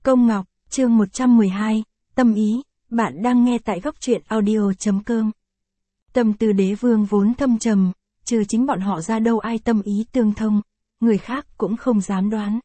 Công Ngọc, chương 112, tâm ý, bạn đang nghe tại góc truyện audio.com. Tâm tư đế vương vốn thâm trầm, trừ chính bọn họ ra đâu ai tâm ý tương thông, người khác cũng không dám đoán.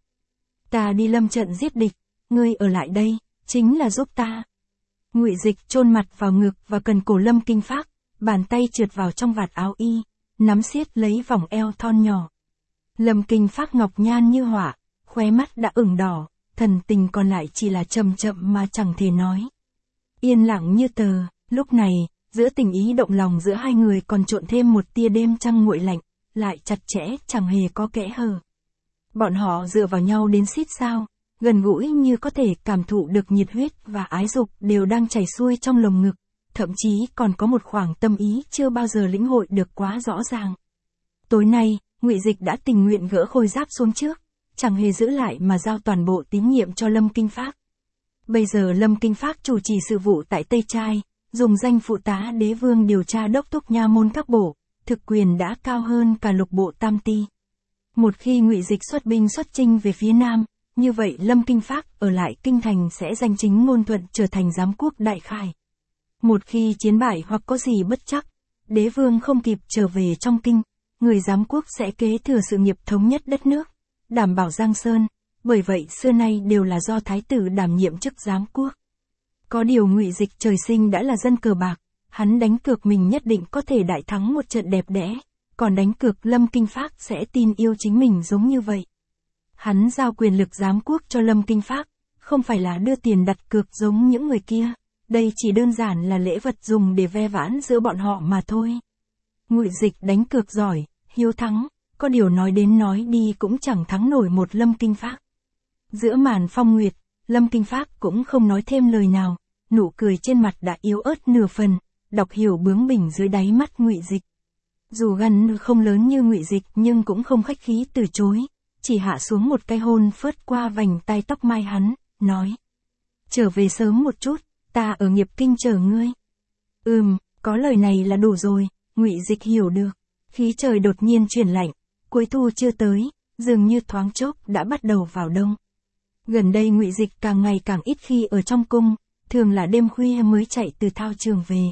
Ta đi lâm trận giết địch, ngươi ở lại đây, chính là giúp ta. Ngụy Dịch chôn mặt vào ngực và cần cổ Lâm Kinh Phác, bàn tay trượt vào trong vạt áo y, nắm siết lấy vòng eo thon nhỏ. Lâm Kinh Phác ngọc nhan như họa, khóe mắt đã ửng đỏ, thần tình còn lại chỉ là chậm chậm mà chẳng thể nói. Yên lặng như tờ, lúc này, giữa tình ý động lòng giữa hai người còn trộn thêm một tia đêm trăng nguội lạnh, lại chặt chẽ chẳng hề có kẽ hở. Bọn họ dựa vào nhau đến xít sao, gần gũi như có thể cảm thụ được nhiệt huyết và ái dục đều đang chảy xuôi trong lồng ngực, thậm chí còn có một khoảng tâm ý chưa bao giờ lĩnh hội được quá rõ ràng. Tối nay, Ngụy Dịch đã tình nguyện gỡ khôi giáp xuống trước, chẳng hề giữ lại mà giao toàn bộ tín nhiệm cho Lâm Kinh Phác. Bây giờ Lâm Kinh Phác chủ trì sự vụ tại Tây Trai, dùng danh phụ tá đế vương điều tra đốc thúc nha môn các bộ, thực quyền đã cao hơn cả lục bộ tam ti. Một khi Ngụy Dịch xuất binh xuất chinh về phía Nam, như vậy Lâm Kinh Phác ở lại kinh thành sẽ danh chính ngôn thuận trở thành giám quốc đại khải. Một khi chiến bại hoặc có gì bất trắc, đế vương không kịp trở về trong kinh, người giám quốc sẽ kế thừa sự nghiệp thống nhất đất nước, đảm bảo Giang Sơn, bởi vậy xưa nay đều là do thái tử đảm nhiệm chức giám quốc. Có điều Ngụy Dịch trời sinh đã là dân cờ bạc, hắn đánh cược mình nhất định có thể đại thắng một trận đẹp đẽ, còn đánh cược Lâm Kinh Phác sẽ tin yêu chính mình giống như vậy. Hắn giao quyền lực giám quốc cho Lâm Kinh Phác, không phải là đưa tiền đặt cược giống những người kia, đây chỉ đơn giản là lễ vật dùng để ve vãn giữa bọn họ mà thôi. Ngụy Dịch đánh cược giỏi, hiếu thắng, có điều nói đến nói đi cũng chẳng thắng nổi một Lâm Kinh Phác. Giữa màn phong nguyệt, Lâm Kinh Phác cũng không nói thêm lời nào, nụ cười trên mặt đã yếu ớt nửa phần, đọc hiểu bướng bỉnh dưới đáy mắt Ngụy Dịch. Dù gan không lớn như Ngụy Dịch nhưng cũng không khách khí từ chối, chỉ hạ xuống một cái hôn phớt qua vành tai tóc mai hắn, nói: "Trở về sớm một chút, ta ở Nghiệp Kinh chờ ngươi." Có lời này là đủ rồi, Ngụy Dịch hiểu được. Khí trời đột nhiên chuyển lạnh, cuối thu chưa tới, dường như thoáng chốc đã bắt đầu vào đông. Gần đây Ngụy Dịch càng ngày càng ít khi ở trong cung, thường là đêm khuya mới chạy từ thao trường về.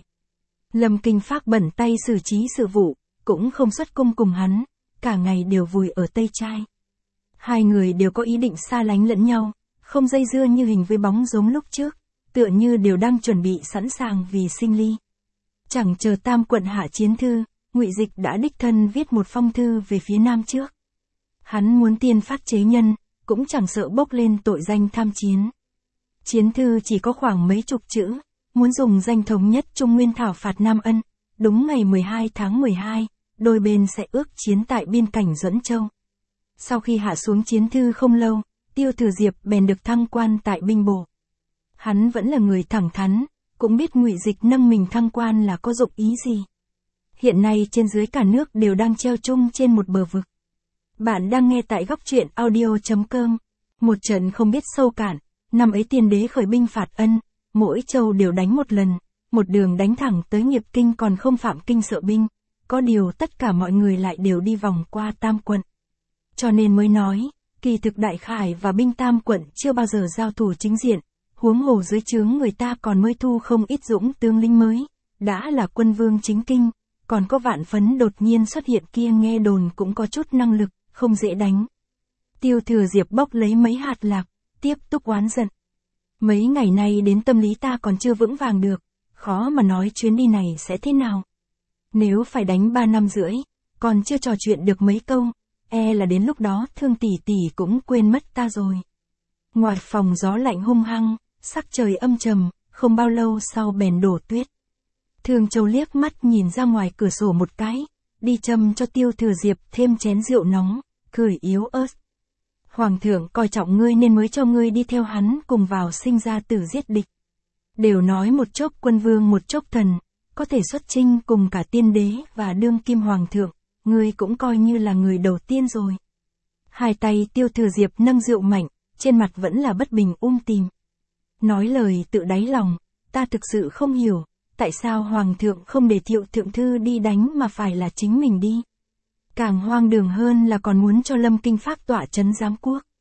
Lâm Kinh Phác bận tay xử trí sự vụ, cũng không xuất cung cùng hắn, cả ngày đều vùi ở Tây Trai. Hai người đều có ý định xa lánh lẫn nhau, không dây dưa như hình với bóng giống lúc trước, tựa như đều đang chuẩn bị sẵn sàng vì sinh ly. Chẳng chờ Tam quận hạ chiến thư, Ngụy Dịch đã đích thân viết một phong thư về phía Nam trước. Hắn muốn tiên phát chế nhân, cũng chẳng sợ bốc lên tội danh tham chiến. Chiến thư chỉ có khoảng mấy chục chữ, muốn dùng danh thống nhất Trung Nguyên thảo phạt Nam Ân, đúng ngày 12 tháng 12, đôi bên sẽ ước chiến tại biên cảnh Duẫn Châu. Sau khi hạ xuống chiến thư không lâu, Tiêu Thừa Diệp bèn được thăng quan tại binh bộ. Hắn vẫn là người thẳng thắn, cũng biết Ngụy Dịch nâng mình thăng quan là có dụng ý gì. Hiện nay trên dưới cả nước đều đang treo chung trên một bờ vực. Bạn đang nghe tại góc truyện audio.com. Một trận không biết sâu cạn, năm ấy tiên đế khởi binh phạt Ân, mỗi châu đều đánh một lần, một đường đánh thẳng tới Nghiệp Kinh còn không phạm kinh sợ binh, có điều tất cả mọi người lại đều đi vòng qua Tam quận. Cho nên mới nói, kỳ thực Đại Khải và binh Tam quận chưa bao giờ giao thủ chính diện, huống hồ dưới trướng người ta còn mới thu không ít dũng tướng lính mới, đã là quân vương chính kinh, còn có Vạn Phấn đột nhiên xuất hiện kia nghe đồn cũng có chút năng lực, không dễ đánh. Tiêu Thừa Diệp bốc lấy mấy hạt lạc, tiếp tục oán giận. Mấy ngày nay đến tâm lý ta còn chưa vững vàng được, khó mà nói chuyến đi này sẽ thế nào. Nếu phải đánh 3 năm rưỡi, còn chưa trò chuyện được mấy câu, là đến lúc đó Thương tỷ tỷ cũng quên mất ta rồi. Ngoài phòng gió lạnh hung hăng, sắc trời âm trầm, không bao lâu sau bèn đổ tuyết. Thương Châu liếc mắt nhìn ra ngoài cửa sổ một cái, đi châm cho Tiêu Thừa Diệp thêm chén rượu nóng, cười yếu ớt. Hoàng thượng coi trọng ngươi nên mới cho ngươi đi theo hắn cùng vào sinh ra tử giết địch. Đều nói một chốc quân vương một chốc thần, có thể xuất chinh cùng cả tiên đế và đương kim hoàng thượng, ngươi cũng coi như là người đầu tiên rồi. Hai tay Tiêu Thừa Diệp nâng rượu mạnh, trên mặt vẫn là bất bình tìm. Nói lời tự đáy lòng, ta thực sự không hiểu, tại sao hoàng thượng không để Thiệu thượng thư đi đánh mà phải là chính mình đi. Càng hoang đường hơn là còn muốn cho Lâm Kinh Phác tọa trấn giám quốc.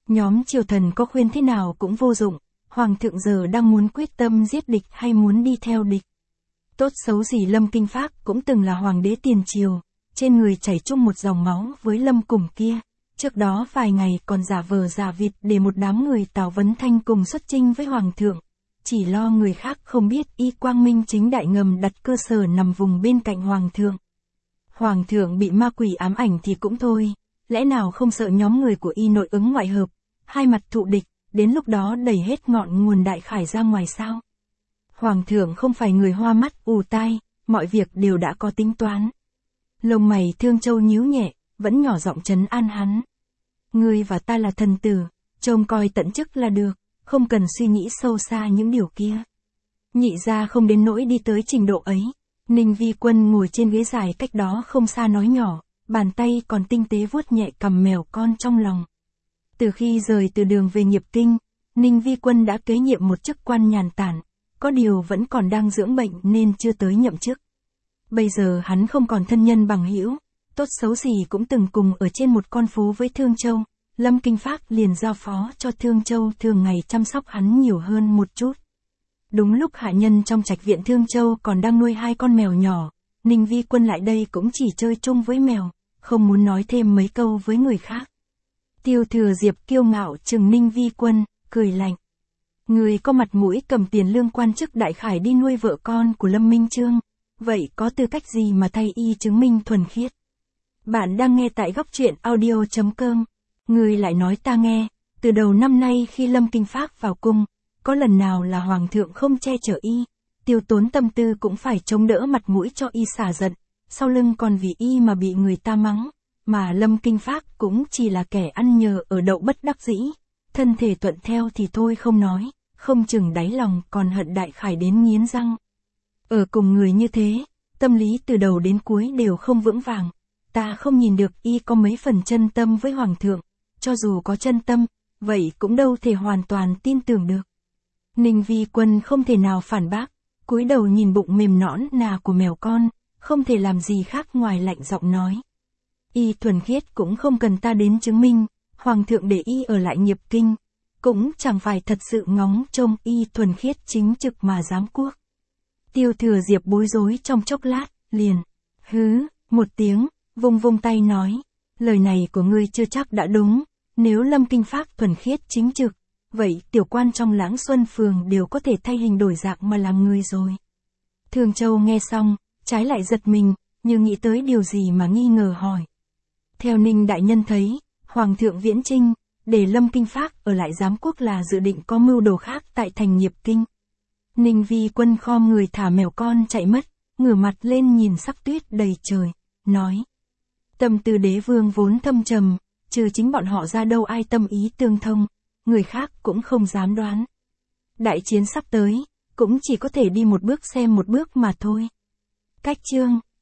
Nhóm triều thần có khuyên thế nào cũng vô dụng, hoàng thượng giờ đang muốn quyết tâm giết địch hay muốn đi theo địch. Tốt xấu gì Lâm Kinh Phác cũng từng là hoàng đế tiền triều, trên người chảy chung một dòng máu với Lâm Củng kia. Trước đó vài ngày còn giả vờ giả vịt để một đám người Tào Vấn Thanh cùng xuất chinh với hoàng thượng. Chỉ lo người khác không biết y quang minh chính đại ngầm đặt cơ sở nằm vùng bên cạnh hoàng thượng. Hoàng thượng bị ma quỷ ám ảnh thì cũng thôi, lẽ nào không sợ nhóm người của y nội ứng ngoại hợp, hai mặt thụ địch, đến lúc đó đẩy hết ngọn nguồn đại khải ra ngoài sao? Hoàng thượng không phải người hoa mắt ù tai, mọi việc đều đã có tính toán. Lông mày Thương Châu nhíu nhẹ, vẫn nhỏ giọng trấn an hắn. Ngươi và ta là thần tử, trông coi tận chức là được, không cần suy nghĩ sâu xa những điều kia. Nhị gia không đến nỗi đi tới trình độ ấy. Ninh Vi Quân ngồi trên ghế dài cách đó không xa nói nhỏ, bàn tay còn tinh tế vuốt nhẹ cằm mèo con trong lòng. Từ khi rời từ đường về Nghiệp Kinh, Ninh Vi Quân đã kế nhiệm một chức quan nhàn tản, có điều vẫn còn đang dưỡng bệnh nên chưa tới nhậm chức. Bây giờ hắn không còn thân nhân bằng hữu, tốt xấu gì cũng từng cùng ở trên một con phố với Thương Châu, Lâm Kinh Phác liền giao phó cho Thương Châu thường ngày chăm sóc hắn nhiều hơn một chút. Đúng lúc hạ nhân trong trạch viện Thương Châu còn đang nuôi 2 con mèo nhỏ, Ninh Vi Quân lại đây cũng chỉ chơi chung với mèo, không muốn nói thêm mấy câu với người khác. Tiêu Thừa Diệp kiêu ngạo trừng Ninh Vi Quân, cười lạnh. Người có mặt mũi cầm tiền lương quan chức đại khải đi nuôi vợ con của Lâm Minh Chương, vậy có tư cách gì mà thay y chứng minh thuần khiết? Bạn đang nghe tại góc truyện audio.com. Người lại nói ta nghe, từ đầu năm nay khi Lâm Kinh Phác vào cung, có lần nào là hoàng thượng không che chở y, tiêu tốn tâm tư cũng phải chống đỡ mặt mũi cho y xả giận, sau lưng còn vì y mà bị người ta mắng, mà Lâm Kinh Phác cũng chỉ là kẻ ăn nhờ ở đậu bất đắc dĩ, thân thể thuận theo thì thôi không nói, không chừng đáy lòng còn hận đại khải đến nghiến răng. Ở cùng người như thế, tâm lý từ đầu đến cuối đều không vững vàng, ta không nhìn được y có mấy phần chân tâm với hoàng thượng, cho dù có chân tâm, vậy cũng đâu thể hoàn toàn tin tưởng được. Ninh Vi Quân không thể nào phản bác, cúi đầu nhìn bụng mềm nõn nà của mèo con, không thể làm gì khác ngoài lạnh giọng nói. Y thuần khiết cũng không cần ta đến chứng minh, hoàng thượng để y ở lại Nghiệp Kinh, cũng chẳng phải thật sự ngóng trông y thuần khiết chính trực mà giám quốc. Tiêu Thừa Diệp bối rối trong chốc lát, liền, hứ, một tiếng, vung vung tay nói, lời này của ngươi chưa chắc đã đúng, nếu Lâm Kinh Phác thuần khiết chính trực, vậy tiểu quan trong Lãng Xuân Phường đều có thể thay hình đổi dạng mà làm người rồi. Thương Châu nghe xong, trái lại giật mình, như nghĩ tới điều gì mà nghi ngờ hỏi. Theo Ninh đại nhân thấy, Hoàng thượng viễn chinh, để Lâm Kinh Phác ở lại giám quốc là dự định có mưu đồ khác tại thành Nghiệp Kinh. Ninh Vi Quân khom người thả mèo con chạy mất, ngửa mặt lên nhìn sắc tuyết đầy trời, nói. Tâm tư đế vương vốn thâm trầm, trừ chính bọn họ ra đâu ai tâm ý tương thông, người khác cũng không dám đoán. Đại chiến sắp tới, cũng chỉ có thể đi một bước xem một bước mà thôi. Cách chương